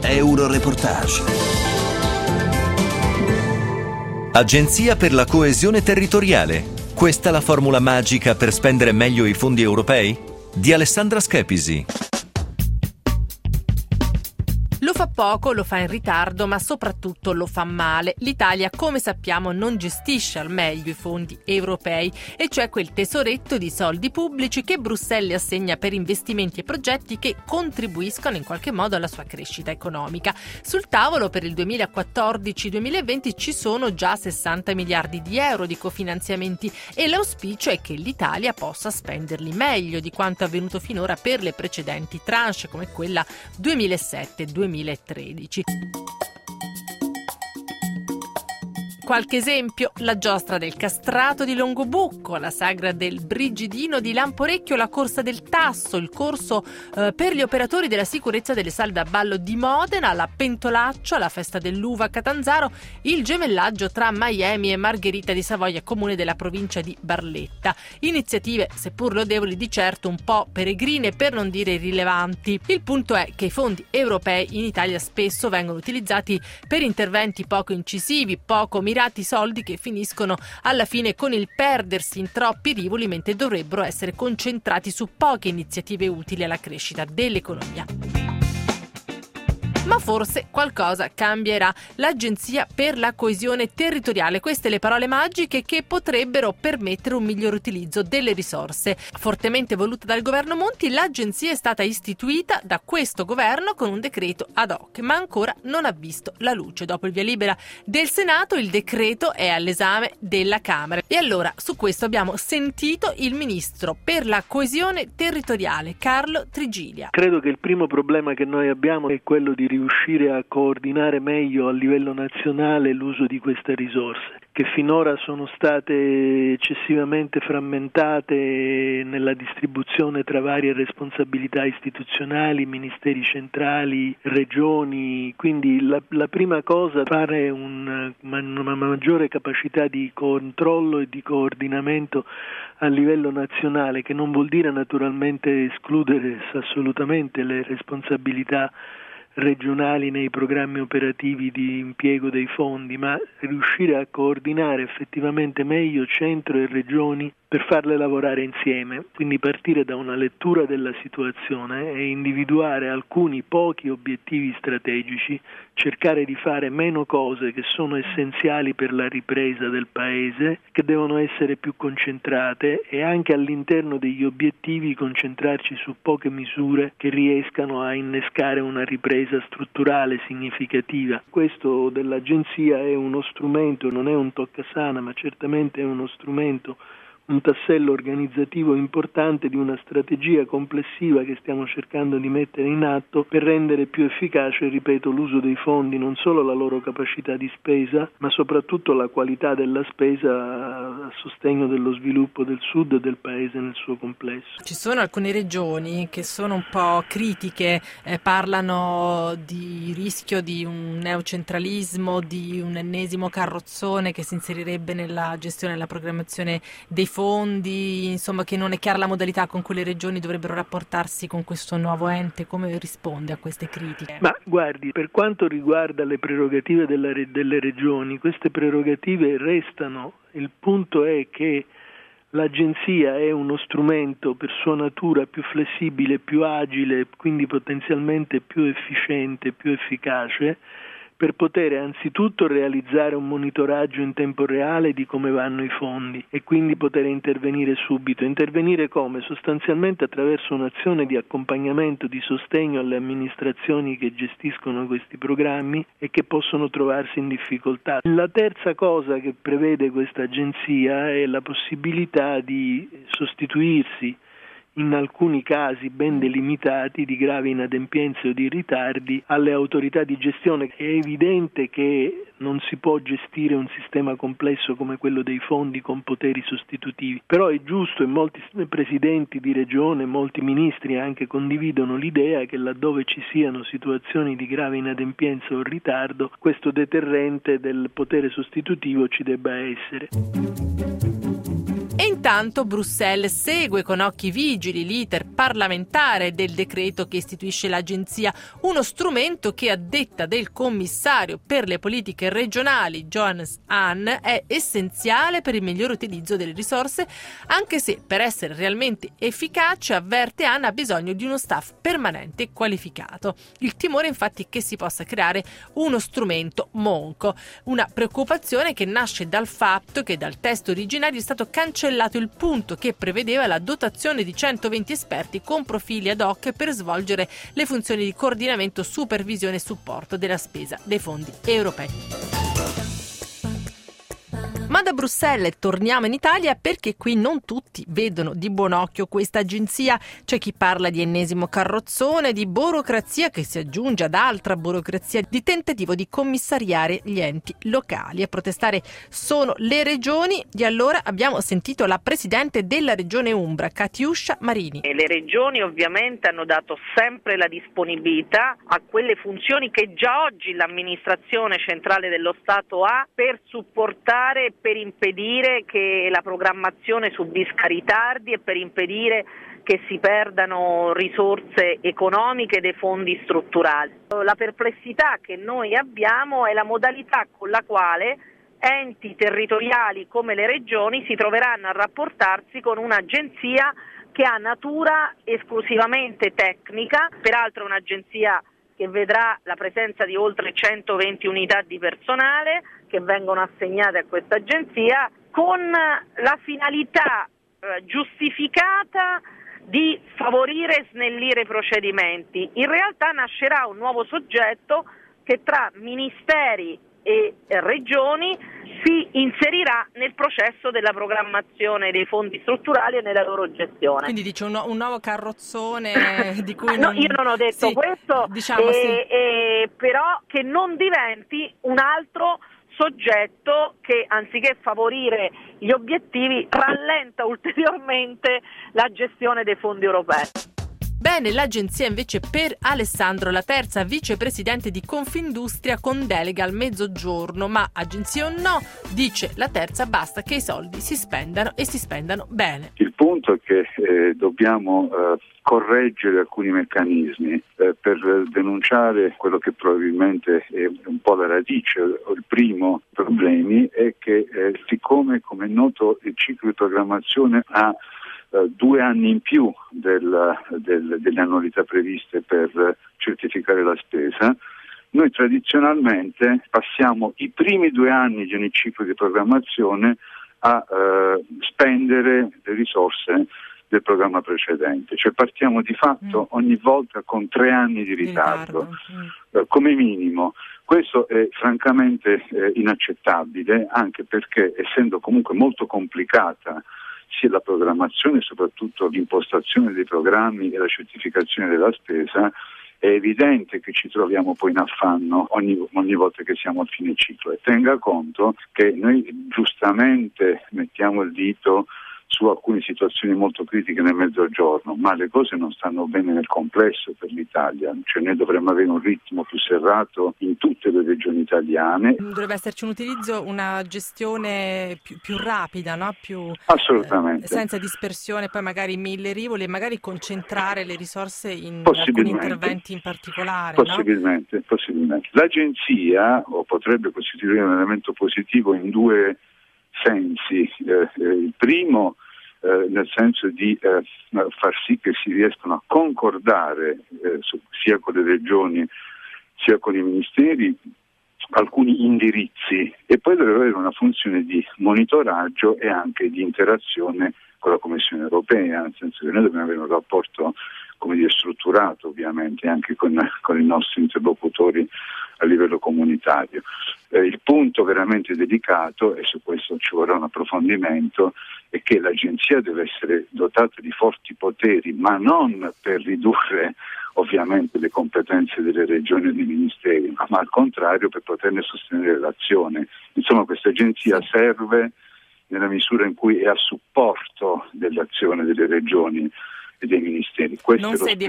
Euroreportage. Agenzia per la coesione territoriale. Questa la formula magica per spendere meglio i fondi europei? Di Alessandra Schepisi. Lo fa poco, lo fa in ritardo, ma soprattutto lo fa male. L'Italia, come sappiamo, non gestisce al meglio i fondi europei, e cioè quel tesoretto di soldi pubblici che Bruxelles assegna per investimenti e progetti che contribuiscono in qualche modo alla sua crescita economica. Sul tavolo per il 2014-2020 ci sono già 60 miliardi di euro di cofinanziamenti e l'auspicio è che l'Italia possa spenderli meglio di quanto avvenuto finora per le precedenti tranche, come quella 2007-2013. Qualche esempio: la giostra del castrato di Longobucco, la sagra del Brigidino di Lamporecchio, la corsa del tasso, il corso per gli operatori della sicurezza delle sale da ballo di Modena, la Pentolaccia, la festa dell'uva a Catanzaro, il gemellaggio tra Miami e Margherita di Savoia, comune della provincia di Barletta. Iniziative, seppur lodevoli, di certo un po' peregrine, per non dire irrilevanti. Il punto è che i fondi europei in Italia spesso vengono utilizzati per interventi poco incisivi, poco mirati, soldi che finiscono alla fine con il perdersi in troppi rivoli, mentre dovrebbero essere concentrati su poche iniziative utili alla crescita dell'economia. Ma forse qualcosa cambierà. L'Agenzia per la coesione territoriale, queste le parole magiche che potrebbero permettere un miglior utilizzo delle risorse. Fortemente voluta dal governo Monti, l'agenzia è stata istituita da questo governo con un decreto ad hoc, ma ancora non ha visto la luce. Dopo il via libera del Senato, il decreto è all'esame della Camera. E allora su questo abbiamo sentito il ministro per la coesione territoriale, Carlo Trigilia. Credo che il primo problema che noi abbiamo è quello di riuscire a coordinare meglio a livello nazionale l'uso di queste risorse, che finora sono state eccessivamente frammentate nella distribuzione tra varie responsabilità istituzionali, ministeri centrali, regioni. Quindi la prima cosa è fare una maggiore capacità di controllo e di coordinamento a livello nazionale, che non vuol dire naturalmente escludere assolutamente le responsabilità regionali nei programmi operativi di impiego dei fondi, ma riuscire a coordinare effettivamente meglio centro e regioni per farle lavorare insieme. Quindi partire da una lettura della situazione e individuare alcuni pochi obiettivi strategici, cercare di fare meno cose che sono essenziali per la ripresa del Paese, che devono essere più concentrate, e anche all'interno degli obiettivi concentrarci su poche misure che riescano a innescare una ripresa strutturale significativa. Questo dell'agenzia è uno strumento, non è un toccasana, ma certamente è uno strumento, un tassello organizzativo importante di una strategia complessiva che stiamo cercando di mettere in atto per rendere più efficace, ripeto, l'uso dei fondi, non solo la loro capacità di spesa, ma soprattutto la qualità della spesa a sostegno dello sviluppo del Sud e del Paese nel suo complesso. Ci sono alcune regioni che sono un po' critiche, parlano di rischio di un neocentralismo, di un ennesimo carrozzone che si inserirebbe nella gestione e nella programmazione dei fondi, insomma, che non è chiara la modalità con cui le regioni dovrebbero rapportarsi con questo nuovo ente. Come risponde a queste critiche? Ma guardi, per quanto riguarda le prerogative delle regioni, queste prerogative restano. Il punto è che l'agenzia è uno strumento per sua natura più flessibile, più agile, quindi potenzialmente più efficiente, più efficace, per poter anzitutto realizzare un monitoraggio in tempo reale di come vanno i fondi e quindi poter intervenire subito. Intervenire come? Sostanzialmente attraverso un'azione di accompagnamento, di sostegno alle amministrazioni che gestiscono questi programmi e che possono trovarsi in difficoltà. La terza cosa che prevede questa agenzia è la possibilità di sostituirsi in alcuni casi ben delimitati di gravi inadempienze o di ritardi alle autorità di gestione. È evidente che non si può gestire un sistema complesso come quello dei fondi con poteri sostitutivi, però è giusto, e molti presidenti di regione, molti ministri anche condividono l'idea che laddove ci siano situazioni di grave inadempienza o ritardo, questo deterrente del potere sostitutivo ci debba essere. E in Intanto Bruxelles segue con occhi vigili l'iter parlamentare del decreto che istituisce l'agenzia, uno strumento che, a detta del commissario per le politiche regionali Johannes Hahn, è essenziale per il migliore utilizzo delle risorse, anche se per essere realmente efficace, avverte Hahn, ha bisogno di uno staff permanente e qualificato. Il timore infatti è che si possa creare uno strumento monco, una preoccupazione che nasce dal fatto che dal testo originario è stato cancellato il punto che prevedeva la dotazione di 120 esperti con profili ad hoc per svolgere le funzioni di coordinamento, supervisione e supporto della spesa dei fondi europei. Ma da Bruxelles torniamo in Italia, perché qui non tutti vedono di buon occhio questa agenzia. C'è chi parla di ennesimo carrozzone, di burocrazia che si aggiunge ad altra burocrazia, di tentativo di commissariare gli enti locali. A protestare sono le regioni. E allora abbiamo sentito la presidente della regione Umbra, Katiuscia Marini. Le regioni ovviamente hanno dato sempre la disponibilità a quelle funzioni che già oggi l'amministrazione centrale dello Stato ha per supportare, per impedire che la programmazione subisca ritardi e per impedire che si perdano risorse economiche dei fondi strutturali. La perplessità che noi abbiamo è la modalità con la quale enti territoriali come le regioni si troveranno a rapportarsi con un'agenzia che ha natura esclusivamente tecnica, peraltro un'agenzia che vedrà la presenza di oltre 120 unità di personale che vengono assegnate a questa agenzia con la finalità giustificata di favorire e snellire i procedimenti. In realtà nascerà un nuovo soggetto che tra ministeri e regioni si inserirà nel processo della programmazione dei fondi strutturali e nella loro gestione. Quindi dice un nuovo carrozzone di cui no, io non ho detto questo, diciamo però che non diventi un altro soggetto che, anziché favorire gli obiettivi, rallenta ulteriormente la gestione dei fondi europei. Bene, l'agenzia invece per Alessandro, la terza vicepresidente di Confindustria con delega al Mezzogiorno, ma agenzia o no, dice la terza, basta che i soldi si spendano e si spendano bene. Il punto è che dobbiamo correggere alcuni meccanismi per denunciare quello che probabilmente è un po' la radice. Il primo problemi è che siccome, come è noto, il ciclo di programmazione ha 2 anni in più delle annualità previste per certificare la spesa, noi tradizionalmente passiamo i primi 2 anni di ogni ciclo di programmazione a spendere le risorse del programma precedente, cioè partiamo di fatto ogni volta con 3 anni di ritardo. Come minimo. Questo è francamente inaccettabile, anche perché, essendo comunque molto complicata sia la programmazione e soprattutto l'impostazione dei programmi e la certificazione della spesa, è evidente che ci troviamo poi in affanno ogni volta che siamo a fine ciclo. E tenga conto che noi giustamente mettiamo il dito su alcune situazioni molto critiche nel Mezzogiorno, ma le cose non stanno bene nel complesso per l'Italia, cioè noi dovremmo avere un ritmo più serrato in tutte le regioni italiane. Dovrebbe esserci un utilizzo, una gestione più rapida, no? Assolutamente. Senza dispersione, poi magari 1000 rivoli, e magari concentrare le risorse in alcuni interventi in particolare. Possibilmente. L'agenzia potrebbe costituire un elemento positivo in 2 sensi. Il primo nel senso di far sì che si riescano a concordare sia con le regioni sia con i ministeri alcuni indirizzi, e poi dovrebbe avere una funzione di monitoraggio e anche di interazione con la Commissione europea, nel senso che noi dobbiamo avere un rapporto, come dire, strutturato ovviamente anche con i nostri interlocutori a livello comunitario. Il punto veramente delicato, e su questo ci vorrà un approfondimento, è che l'agenzia deve essere dotata di forti poteri, ma non per ridurre ovviamente le competenze delle regioni e dei ministeri, ma al contrario per poterne sostenere l'azione. Insomma, questa agenzia serve nella misura in cui è a supporto dell'azione delle regioni e dei ministeri. Questo non se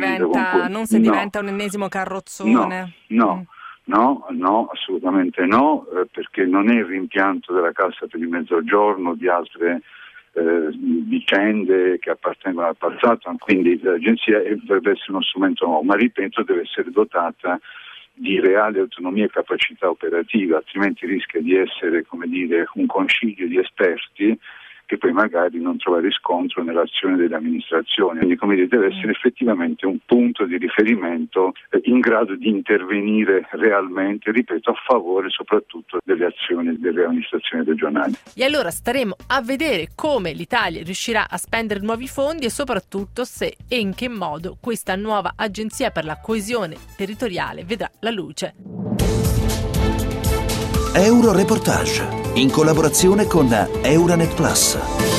diventa un ennesimo carrozzone. No, assolutamente no, perché non è il rimpianto della Cassa per il Mezzogiorno, di altre vicende che appartengono al passato, quindi l'agenzia dovrebbe essere uno strumento nuovo, ma ripeto deve essere dotata di reale autonomia e capacità operativa, altrimenti rischia di essere, come dire, un concilio di esperti che poi magari non trova riscontro nell'azione delle amministrazioni. Quindi, come dire, deve essere effettivamente un punto di riferimento in grado di intervenire realmente, ripeto, a favore soprattutto delle azioni delle amministrazioni regionali. E allora staremo a vedere come l'Italia riuscirà a spendere nuovi fondi e soprattutto se e in che modo questa nuova agenzia per la coesione territoriale vedrà la luce. Euroreportage in collaborazione con Euranet Plus.